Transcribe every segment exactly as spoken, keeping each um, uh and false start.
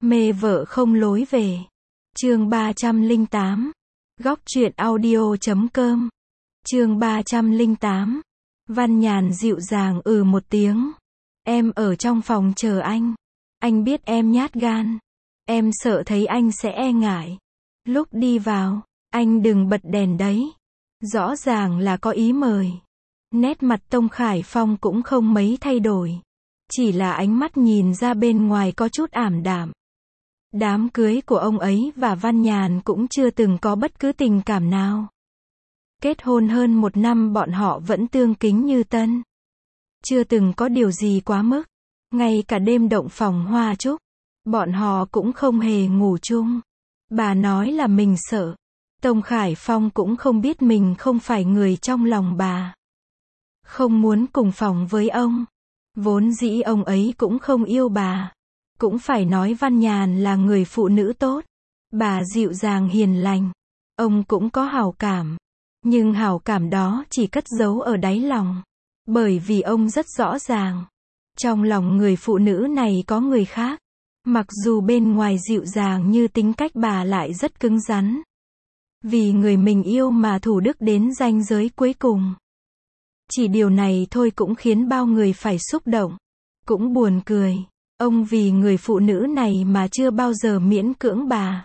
Mê vợ không lối về. Chương ba trăm lẻ tám. Góc truyện audio chấm com. Chương ba trăm lẻ tám. Văn Nhàn dịu dàng ừ một tiếng. Em ở trong phòng chờ anh. Anh biết em nhát gan. Em sợ thấy anh sẽ e ngại. Lúc đi vào, anh đừng bật đèn đấy. Rõ ràng là có ý mời. Nét mặt Tông Khải Phong cũng không mấy thay đổi. Chỉ là ánh mắt nhìn ra bên ngoài có chút ảm đạm. Đám cưới của ông ấy và Văn Nhàn cũng chưa từng có bất cứ tình cảm nào. Kết hôn hơn một năm bọn họ vẫn tương kính như tân. Chưa từng có điều gì quá mức. Ngay cả đêm động phòng hoa chúc, bọn họ cũng không hề ngủ chung. Bà nói là mình sợ. Tông Khải Phong cũng không biết mình không phải người trong lòng bà. Không muốn cùng phòng với ông. Vốn dĩ ông ấy cũng không yêu bà. Cũng phải nói Văn Nhàn là người phụ nữ tốt. Bà dịu dàng hiền lành. Ông cũng có hảo cảm. Nhưng hảo cảm đó chỉ cất giấu ở đáy lòng. Bởi vì ông rất rõ ràng. Trong lòng người phụ nữ này có người khác. Mặc dù bên ngoài dịu dàng như tính cách bà lại rất cứng rắn. Vì người mình yêu mà thủ đức đến ranh giới cuối cùng. Chỉ điều này thôi cũng khiến bao người phải xúc động. Cũng buồn cười. Ông vì người phụ nữ này mà chưa bao giờ miễn cưỡng bà.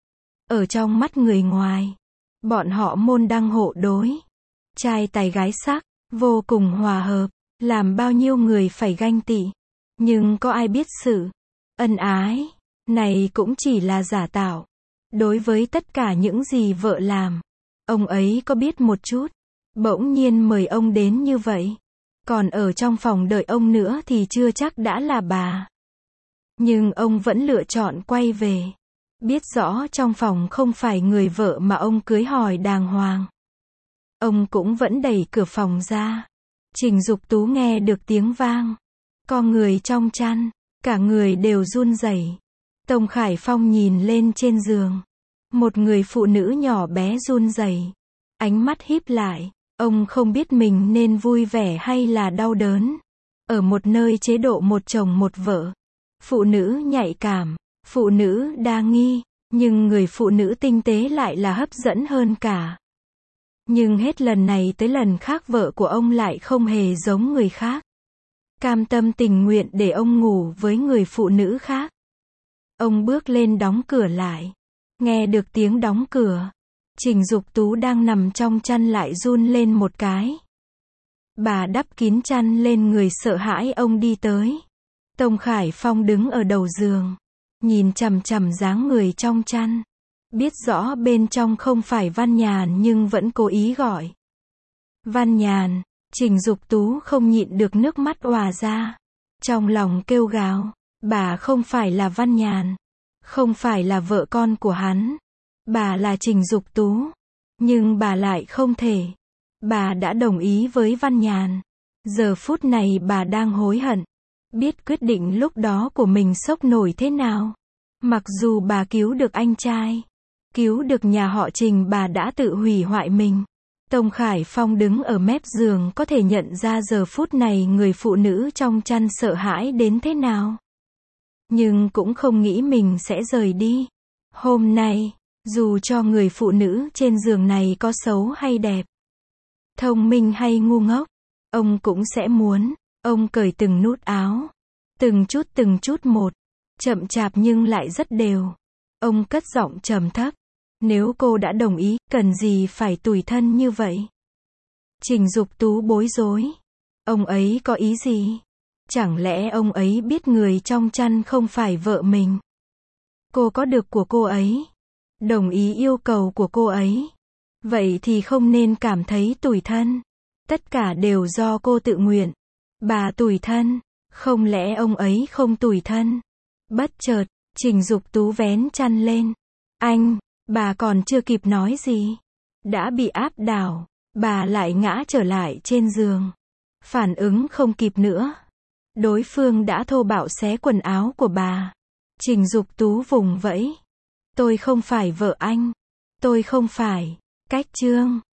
Ở trong mắt người ngoài, bọn họ môn đăng hộ đối. Trai tài gái sắc, vô cùng hòa hợp, làm bao nhiêu người phải ganh tị. Nhưng có ai biết sự ân ái này cũng chỉ là giả tạo. Đối với tất cả những gì vợ làm, ông ấy có biết một chút. Bỗng nhiên mời ông đến như vậy. Còn ở trong phòng đợi ông nữa thì chưa chắc đã là bà. Nhưng ông vẫn lựa chọn quay về. Biết rõ trong phòng không phải người vợ mà ông cưới hỏi đàng hoàng. Ông cũng vẫn đẩy cửa phòng ra. Trình Dục Tú nghe được tiếng vang. Co người trong chăn. Cả người đều run rẩy. Tông Khải Phong nhìn lên trên giường. Một người phụ nữ nhỏ bé run rẩy. Ánh mắt híp lại. Ông không biết mình nên vui vẻ hay là đau đớn. Ở một nơi chế độ một chồng một vợ. Phụ nữ nhạy cảm, phụ nữ đa nghi, nhưng người phụ nữ tinh tế lại là hấp dẫn hơn cả. Nhưng hết lần này tới lần khác vợ của ông lại không hề giống người khác. Cam tâm tình nguyện để ông ngủ với người phụ nữ khác. Ông bước lên đóng cửa lại. Nghe được tiếng đóng cửa. Trình Dục Tú đang nằm trong chăn lại run lên một cái. Bà đắp kín chăn lên người sợ hãi ông đi tới. Tông Khải Phong đứng ở đầu giường. Nhìn chằm chằm dáng người trong chăn. Biết rõ bên trong không phải Văn Nhàn nhưng vẫn cố ý gọi. Văn Nhàn. Trình Dục Tú không nhịn được nước mắt òa ra. Trong lòng kêu gào. Bà không phải là Văn Nhàn. Không phải là vợ con của hắn. Bà là Trình Dục Tú. Nhưng bà lại không thể. Bà đã đồng ý với Văn Nhàn. Giờ phút này bà đang hối hận. Biết quyết định lúc đó của mình sốc nổi thế nào. Mặc dù bà cứu được anh trai. Cứu được nhà họ Trình, bà đã tự hủy hoại mình. Tông Khải Phong đứng ở mép giường có thể nhận ra giờ phút này người phụ nữ trong chăn sợ hãi đến thế nào. Nhưng cũng không nghĩ mình sẽ rời đi. Hôm nay, dù cho người phụ nữ trên giường này có xấu hay đẹp, thông minh hay ngu ngốc, ông cũng sẽ muốn. Ông cởi từng nút áo. Từng chút từng chút một. Chậm chạp nhưng lại rất đều. Ông cất giọng trầm thấp. Nếu cô đã đồng ý, cần gì phải tủi thân như vậy? Trình Dục Tú bối rối. Ông ấy có ý gì? Chẳng lẽ ông ấy biết người trong chăn không phải vợ mình? Cô có được của cô ấy. Đồng ý yêu cầu của cô ấy. Vậy thì không nên cảm thấy tủi thân. Tất cả đều do cô tự nguyện. Bà tủi thân. Không lẽ ông ấy không tủi thân? Bất chợt, Trình Dục Tú vén chăn lên. Anh, bà còn chưa kịp nói gì. Đã bị áp đảo. Bà lại ngã trở lại trên giường. Phản ứng không kịp nữa. Đối phương đã thô bạo xé quần áo của bà. Trình Dục Tú vùng vẫy. Tôi không phải vợ anh. Tôi không phải. Cách chương.